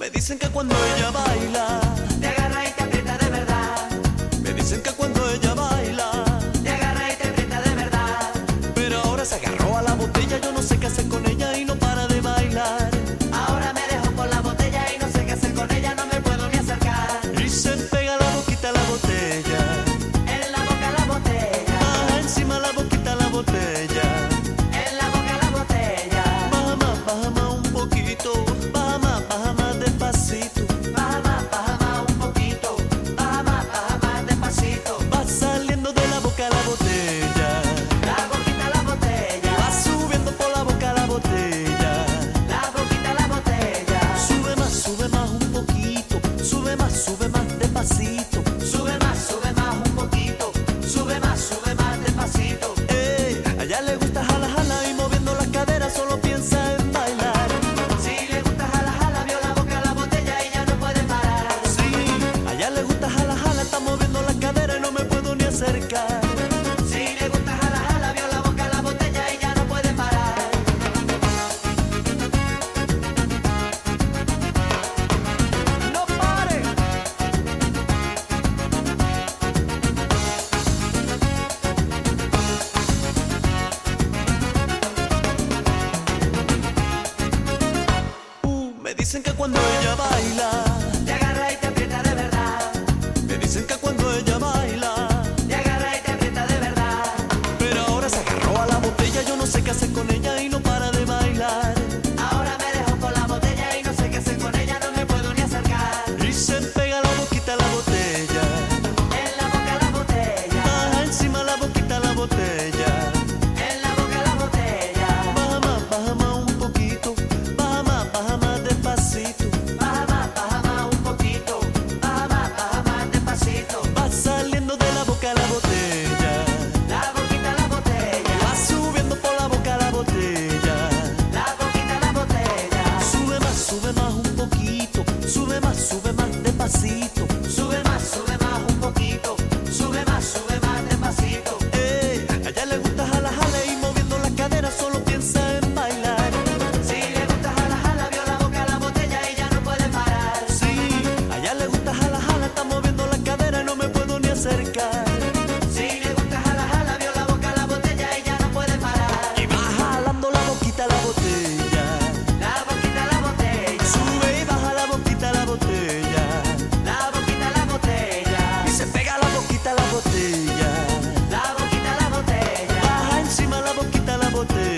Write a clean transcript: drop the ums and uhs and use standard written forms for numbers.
Me dicen que cuando ella baila, te agarra y te aprieta de verdad. me dicen que cuando ella baila, Te agarra y te aprieta de verdad. pero ahora se agarró a la botella, yo no sé qué hacer con ella y no para de bailar. Ahora me dejo con la botella y no sé qué hacer con ella, no me puedo ni acercar. Y se pega la boquita a la botella, En la boca la botella, baja encima la boquita a la botella. en la boca la botella. Baja más un poquito, baja más despacito. Baja más un poquito. Baja más despacito. Va saliendo de la boca la botella, La boquita la botella. va subiendo por la boca la botella. La boquita la botella. Sube más un poquito, sube más despacito. Sube más un poquito. Sube más despacito. A ella le gusta jala, jala y moviendo las caderas solo piensa en bailar. Si le gusta jala, jala, vio la boca la botella y ya no puede parar. Sí, a ella le gusta jala, jala, está moviendo las caderas y no me puedo ni acercar. Si le gusta jala, jala, vio la boca la botella y ya no puede parar. ¡No pare! Me dicen que cuando ella baila, Te agarra y te aprieta de verdad. me dicen que cuando ella baila, Te agarra y te aprieta de verdad. pero ahora se agarró a la botella, yo no sé qué hacer con ella y no para de bailar. Ahora me dejo con la botella y no sé qué hacer con ella, no me puedo ni acercar. Y se pega la boquita a la botella, En la boca la botella. baja encima la boquita a la botella. En la boca la botella. Baja más un poquito, baja más despacito. Baja más un poquito. Baja más despacito. Va saliendo de la boca la botella, La boquita la botella. va subiendo por la boca la botella. La boquita la botella. Sube más un poquito, sube más despacito. Sube más un poquito. Sube más despacito. A ella le gusta jala, jala y moviendo las caderas solo piensa en bailar. Si le gusta jala, jala, vio la boca la botella y ya no puede parar. Sí, a ella le gusta jala, jala, está moviendo las caderas y no me puedo ni acercar. Si le gusta jala, jala, vio la boca la botella y ya no puede parar. Y va jalando la boquita a la botella, La boquita la botella. sube y baja la boquita a la botella. La boquita la botella. Y se pega la boquita a la botella, La boquita la botella. baja encima la boquita a la botella.